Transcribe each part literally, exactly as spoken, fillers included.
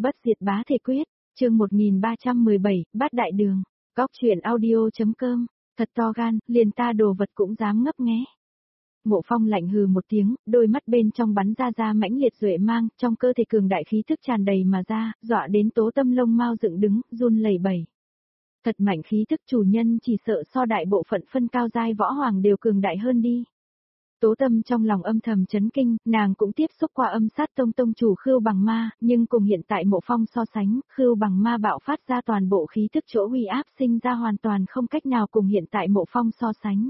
Bất diệt bá thể quyết, chương một nghìn ba trăm mười bảy, bát đại đường, góc truyện audio.com, thật to gan, liền ta đồ vật cũng dám ngấp nghé. Mộ Phong lạnh hừ một tiếng, đôi mắt bên trong bắn ra ra mãnh liệt duệ mang, trong cơ thể cường đại khí thức tràn đầy mà ra, dọa đến Tố Tâm lông mao dựng đứng, run lẩy bẩy. Thật mạnh khí thức chủ nhân chỉ sợ so đại bộ phận phân cao giai võ hoàng đều cường đại hơn đi. Tố Tâm trong lòng âm thầm chấn kinh, nàng cũng tiếp xúc qua âm sát tông tông chủ Khưu Bằng Ma, nhưng cùng hiện tại Mộ Phong so sánh, Khưu Bằng Ma bạo phát ra toàn bộ khí thức chỗ uy áp sinh ra hoàn toàn không cách nào cùng hiện tại Mộ Phong so sánh.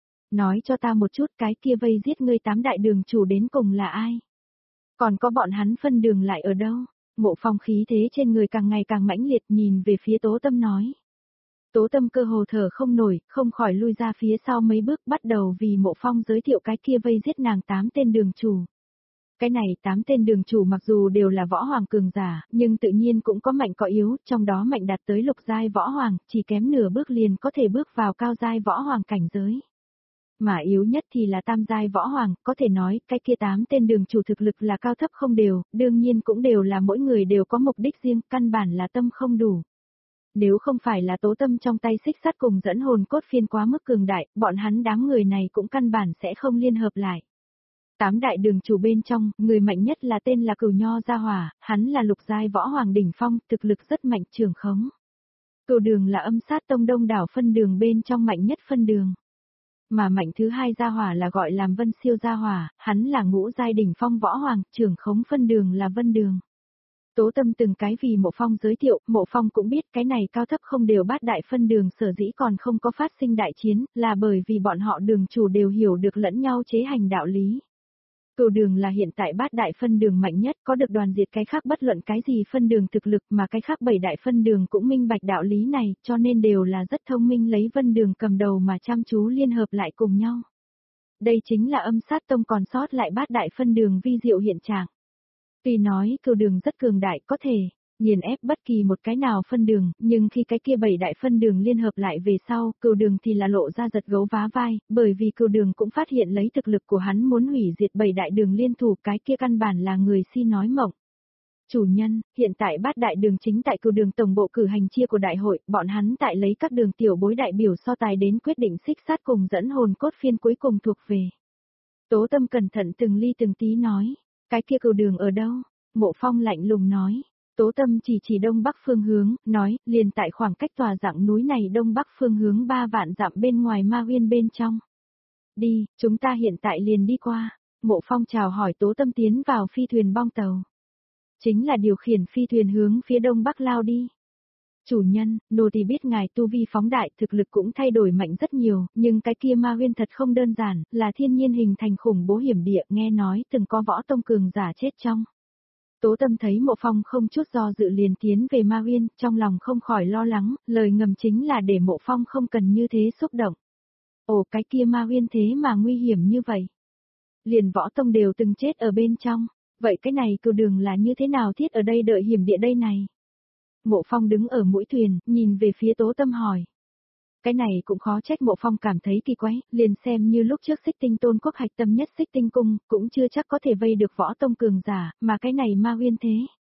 Nói cho ta một chút cái kia vây giết ngươi tám đại đường chủ đến cùng là ai? Còn có bọn hắn phân đường lại ở đâu? Mộ Phong khí thế trên người càng ngày càng mãnh liệt nhìn về phía Tố Tâm nói. Tố Tâm cơ hồ thở không nổi, không khỏi lui ra phía sau mấy bước bắt đầu vì Mộ Phong giới thiệu cái kia vây giết nàng tám tên đường chủ. Cái này tám tên đường chủ mặc dù đều là võ hoàng cường giả, nhưng tự nhiên cũng có mạnh có yếu, trong đó mạnh đạt tới lục giai võ hoàng, chỉ kém nửa bước liền có thể bước vào cao giai võ hoàng cảnh giới. Mà yếu nhất thì là tam giai võ hoàng, có thể nói, cái kia tám tên đường chủ thực lực là cao thấp không đều, đương nhiên cũng đều là mỗi người đều có mục đích riêng, căn bản là tâm không đủ. Nếu không phải là Tố Tâm trong tay xích sắt cùng dẫn hồn cốt phiên quá mức cường đại, bọn hắn đám người này cũng căn bản sẽ không liên hợp lại. Tám đại đường chủ bên trong, người mạnh nhất là tên là Cửu Nho Gia Hỏa, hắn là lục giai võ hoàng đỉnh phong, thực lực rất mạnh trường khống. Cửu Đường là âm sát tông đông đảo phân đường bên trong mạnh nhất phân đường. Mà mạnh thứ hai Gia Hỏa là gọi làm Vân Siêu Gia Hỏa, hắn là ngũ giai đỉnh phong võ hoàng, trường khống phân đường là Vân Đường. Tố Tâm từng cái vì Mộ Phong giới thiệu, Mộ Phong cũng biết cái này cao thấp không đều bát đại phân đường sở dĩ còn không có phát sinh đại chiến, là bởi vì bọn họ đường chủ đều hiểu được lẫn nhau chế hành đạo lý. Cửu Đường là hiện tại bát đại phân đường mạnh nhất, có được đoàn diệt cái khác bất luận cái gì phân đường thực lực, mà cái khác bảy đại phân đường cũng minh bạch đạo lý này, cho nên đều là rất thông minh lấy Vân Đường cầm đầu mà chăm chú liên hợp lại cùng nhau. Đây chính là âm sát tông còn sót lại bát đại phân đường vi diệu hiện trạng. Tuy nói Cửu Đường rất cường đại có thể nghiền ép bất kỳ một cái nào phân đường, nhưng khi cái kia bảy đại phân đường liên hợp lại về sau, Cửu Đường thì là lộ ra giật gấu vá vai, bởi vì Cửu Đường cũng phát hiện lấy thực lực của hắn muốn hủy diệt bảy đại đường liên thủ, cái kia căn bản là người si nói mộng. Chủ nhân, hiện tại bát đại đường chính tại Cửu Đường tổng bộ cử hành chia của đại hội, bọn hắn tại lấy các đường tiểu bối đại biểu so tài đến quyết định xích sát cùng dẫn hồn cốt phiên cuối cùng thuộc về. Tố Tâm cẩn thận từng ly từng tí nói. Cái kia Cửu Đường ở đâu? Mộ Phong lạnh lùng nói. Tố Tâm chỉ chỉ đông bắc phương hướng, nói, liền tại khoảng cách tòa dạng núi này đông bắc phương hướng ba vạn dặm bên ngoài Ma Uyên bên trong. Đi, chúng ta hiện tại liền đi qua. Mộ Phong chào hỏi Tố Tâm tiến vào phi thuyền bong tàu. Chính là điều khiển phi thuyền hướng phía đông bắc lao đi. Chủ nhân, nô tỳ biết ngài tu vi phóng đại, thực lực cũng thay đổi mạnh rất nhiều, nhưng cái kia Ma Uyên thật không đơn giản, là thiên nhiên hình thành khủng bố hiểm địa, nghe nói từng có võ tông cường giả chết trong. Tố Tâm thấy Mộ Phong không chút do dự liền tiến về Ma Uyên, trong lòng không khỏi lo lắng, lời ngầm chính là để Mộ Phong không cần như thế xúc động. Ồ, cái kia Ma Uyên thế mà nguy hiểm như vậy. Liền võ tông đều từng chết ở bên trong, vậy cái này Cửu Đường là như thế nào thiết ở đây đợi hiểm địa đây này? Mộ Phong đứng ở mũi thuyền, nhìn về phía Tố Tâm hỏi. Cái này cũng khó trách Mộ Phong cảm thấy kỳ quái, liền xem như lúc trước Xích Tinh Tôn quốc hạch tâm nhất Xích Tinh cung, cũng chưa chắc có thể vây được võ tông cường giả, mà cái này Ma Uyên thế.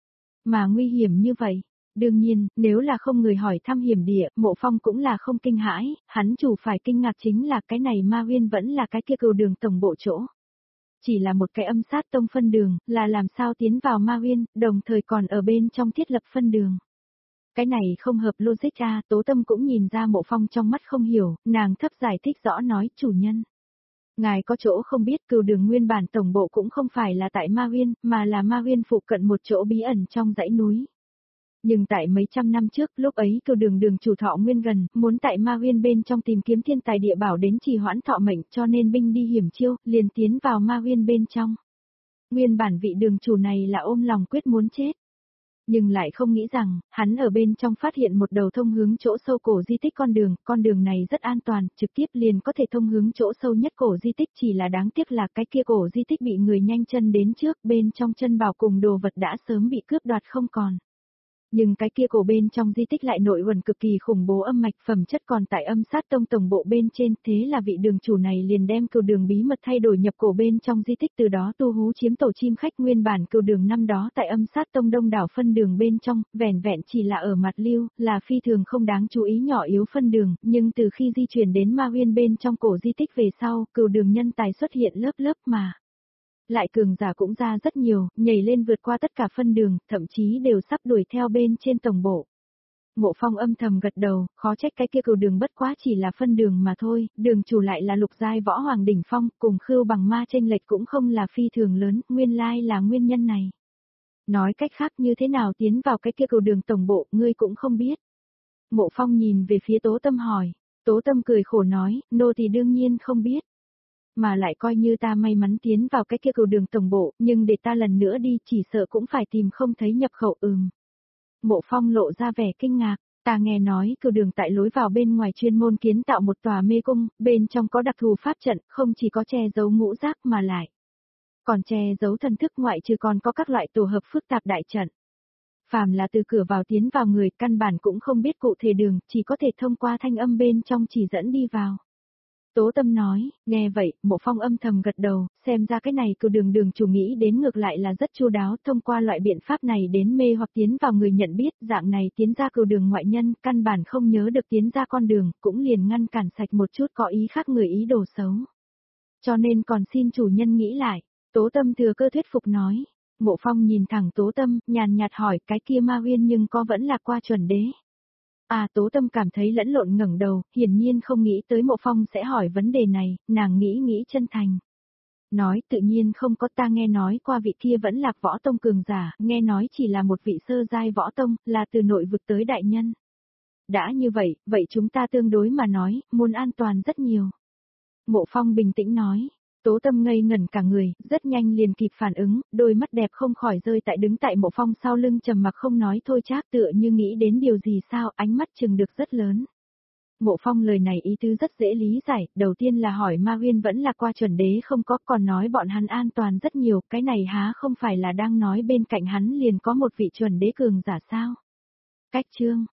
Mà nguy hiểm như vậy, đương nhiên, nếu là không người hỏi thăm hiểm địa, Mộ Phong cũng là không kinh hãi, hắn chủ phải kinh ngạc chính là cái này Ma Uyên vẫn là cái kia Cửu Đường tổng bộ chỗ. Chỉ là một cái âm sát tông phân đường, là làm sao tiến vào Ma Uyên, đồng thời còn ở bên trong thiết lập phân đường. Cái này không hợp logic a, Tố Tâm cũng nhìn ra Mộ Phong trong mắt không hiểu, nàng thấp giải thích rõ nói, chủ nhân. Ngài có chỗ không biết, Cửu Đường nguyên bản tổng bộ cũng không phải là tại Ma Uyên, mà là Ma Uyên phụ cận một chỗ bí ẩn trong dãy núi. Nhưng tại mấy trăm năm trước, lúc ấy Cửu Đường đường chủ thọ nguyên gần, muốn tại Ma Uyên bên trong tìm kiếm thiên tài địa bảo đến trì hoãn thọ mệnh, cho nên binh đi hiểm chiêu, liền tiến vào Ma Uyên bên trong. Nguyên bản vị đường chủ này là ôm lòng quyết muốn chết. Nhưng lại không nghĩ rằng, hắn ở bên trong phát hiện một đầu thông hướng chỗ sâu cổ di tích con đường, con đường này rất an toàn, trực tiếp liền có thể thông hướng chỗ sâu nhất cổ di tích, chỉ là đáng tiếc là cái kia cổ di tích bị người nhanh chân đến trước, bên trong chân bảo cùng đồ vật đã sớm bị cướp đoạt không còn. Nhưng cái kia cổ bên trong di tích lại nội uẩn cực kỳ khủng bố âm mạch phẩm chất còn tại âm sát tông tổng bộ bên trên, thế là vị đường chủ này liền đem cừu đường bí mật thay đổi nhập cổ bên trong di tích, từ đó tu hú chiếm tổ chim khách. Nguyên bản cừu đường năm đó tại âm sát tông đông đảo phân đường bên trong, vẻn vẹn chỉ là ở mặt lưu, là phi thường không đáng chú ý nhỏ yếu phân đường, nhưng từ khi di chuyển đến Ma Uyên bên trong cổ di tích về sau, cừu đường nhân tài xuất hiện lớp lớp mà. Lại cường giả cũng ra rất nhiều, nhảy lên vượt qua tất cả phân đường, thậm chí đều sắp đuổi theo bên trên tổng bộ. Mộ Phong âm thầm gật đầu, khó trách cái kia cừu đường bất quá chỉ là phân đường mà thôi, đường chủ lại là lục giai võ hoàng đỉnh phong, cùng Khưu Bằng Ma chênh lệch cũng không là phi thường lớn, nguyên lai là nguyên nhân này. Nói cách khác, như thế nào tiến vào cái kia cừu đường tổng bộ, ngươi cũng không biết. Mộ Phong nhìn về phía Tố Tâm hỏi, Tố Tâm cười khổ nói, nô thì đương nhiên không biết. Mà lại coi như ta may mắn tiến vào cái kia cừu đường tổng bộ, nhưng để ta lần nữa đi chỉ sợ cũng phải tìm không thấy nhập khẩu. Ừm. Mộ Phong lộ ra vẻ kinh ngạc, ta nghe nói cừu đường tại lối vào bên ngoài chuyên môn kiến tạo một tòa mê cung, bên trong có đặc thù pháp trận, không chỉ có che giấu ngũ giác mà lại còn che giấu thần thức, ngoại trừ còn có các loại tổ hợp phức tạp đại trận. Phàm là từ cửa vào tiến vào người, căn bản cũng không biết cụ thể đường, chỉ có thể thông qua thanh âm bên trong chỉ dẫn đi vào. Tố Tâm nói, nghe vậy, Mộ Phong âm thầm gật đầu, xem ra cái này cừu đường đường chủ nghĩ đến ngược lại là rất chu đáo, thông qua loại biện pháp này đến mê hoặc tiến vào người nhận biết, dạng này tiến ra cừu đường ngoại nhân, căn bản không nhớ được tiến ra con đường, cũng liền ngăn cản sạch một chút có ý khác người ý đồ xấu. Cho nên còn xin chủ nhân nghĩ lại, Tố Tâm thừa cơ thuyết phục nói. Mộ Phong nhìn thẳng Tố Tâm, nhàn nhạt hỏi, cái kia Ma Uyên nhưng có vẫn là qua chuẩn đế. À, Tố Tâm cảm thấy lẫn lộn ngẩng đầu, hiển nhiên không nghĩ tới Mộ Phong sẽ hỏi vấn đề này, nàng nghĩ nghĩ chân thành. Nói tự nhiên không có, ta nghe nói qua vị kia vẫn lạc võ tông cường giả, nghe nói chỉ là một vị sơ giai võ tông, là từ nội vực tới đại nhân. Đã như vậy, vậy chúng ta tương đối mà nói, muốn an toàn rất nhiều. Mộ Phong bình tĩnh nói. Tố Tâm ngây ngẩn cả người, rất nhanh liền kịp phản ứng, đôi mắt đẹp không khỏi rơi tại đứng tại Mộ Phong sau lưng trầm mặc không nói thôi, Trác tựa như nghĩ đến điều gì sao, ánh mắt chừng được rất lớn. Mộ Phong lời này ý tứ rất dễ lý giải, đầu tiên là hỏi Ma Uyên vẫn là qua chuẩn đế không có, còn nói bọn hắn an toàn rất nhiều, cái này há không phải là đang nói bên cạnh hắn liền có một vị chuẩn đế cường giả sao. Cách chương